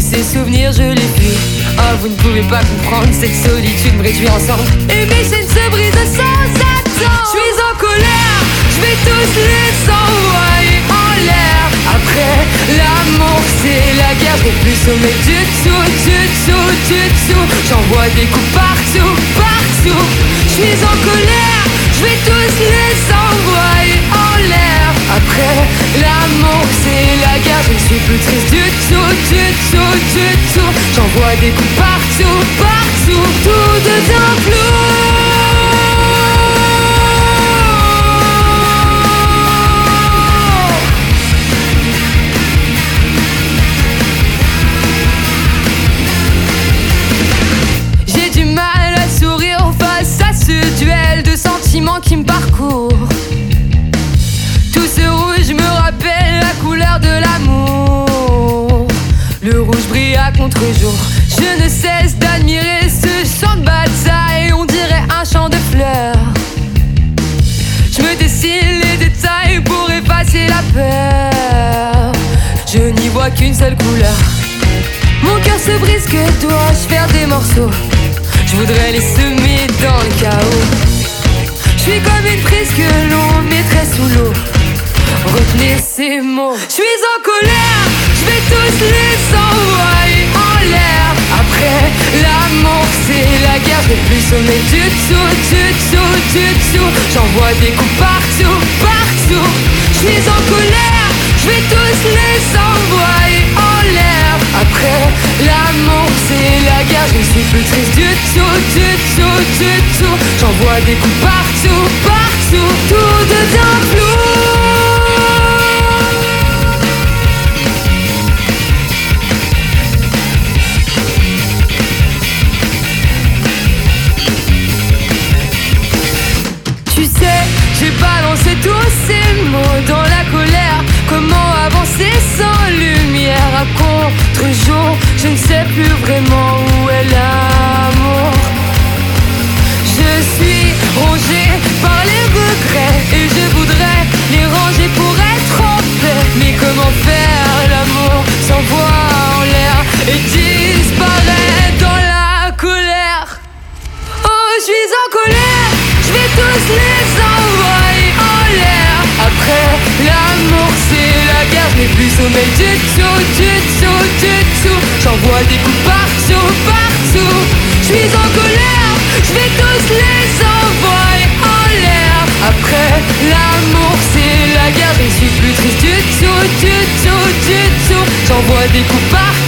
ces souvenirs je les fuis. Oh, vous ne pouvez pas comprendre, cette solitude me réduit ensemble. Et mes chaînes se brisent sans attendre. Je suis en colère, je vais tous les envoyer en l'air. Après l'amour c'est la guerre, je vais plus sommer du dessous. J'envoie des coups partout. Je suis en colère, je vais tous les envoyer en l'air. Après l'amour c'est la guerre, je ne suis plus triste du tout. J'envoie des coups partout, tout devient flou. J'ai du mal à sourire face à ce duel de sentiments qui me parcourt. Tout ce rouge me rappelle la couleur de l'amour. Le rouge brille à contre-jour. Je ne cesse d'admirer ce champ de bataille. On dirait un champ de fleurs. Je me dessine les détails pour effacer la peur. Je n'y vois qu'une seule couleur. Mon cœur se brise, que dois-je faire des morceaux? Je voudrais les semer dans le chaos. Je suis comme une prise que l'on mettrait sous l'eau. Retenez ces mots. Je suis en colère, je vais tous les envoyer en l'air. Après l'amour c'est la guerre, je vais plus sommer du tout. J'envoie des coups partout. Je suis en colère, je vais tous les envoyer en l'air. Après l'amour c'est la guerre, je ne suis plus triste du tout. J'envoie des coups partout, tout devient flou. Tu sais, j'ai balancé tous ces mots dans la colère. Comment avancer sans lumière à contre-jour? Je ne sais plus vraiment où est l'amour. Je suis rongé par les regrets et je voudrais les ranger pour être en paix. Mais comment faire l'amour s'envoie en l'air et disparaît dans la colère? Oh, je suis en colère, je vais tous les envoyer en l'air. Après l'amour c'est la guerre, je n'ai plus sommeil du tout. J'envoie des coups partout. Je suis en colère, je vais tous les envoyer en l'air. Après l'amour c'est la guerre, je ne suis plus triste du tout. J'envoie des coups partout.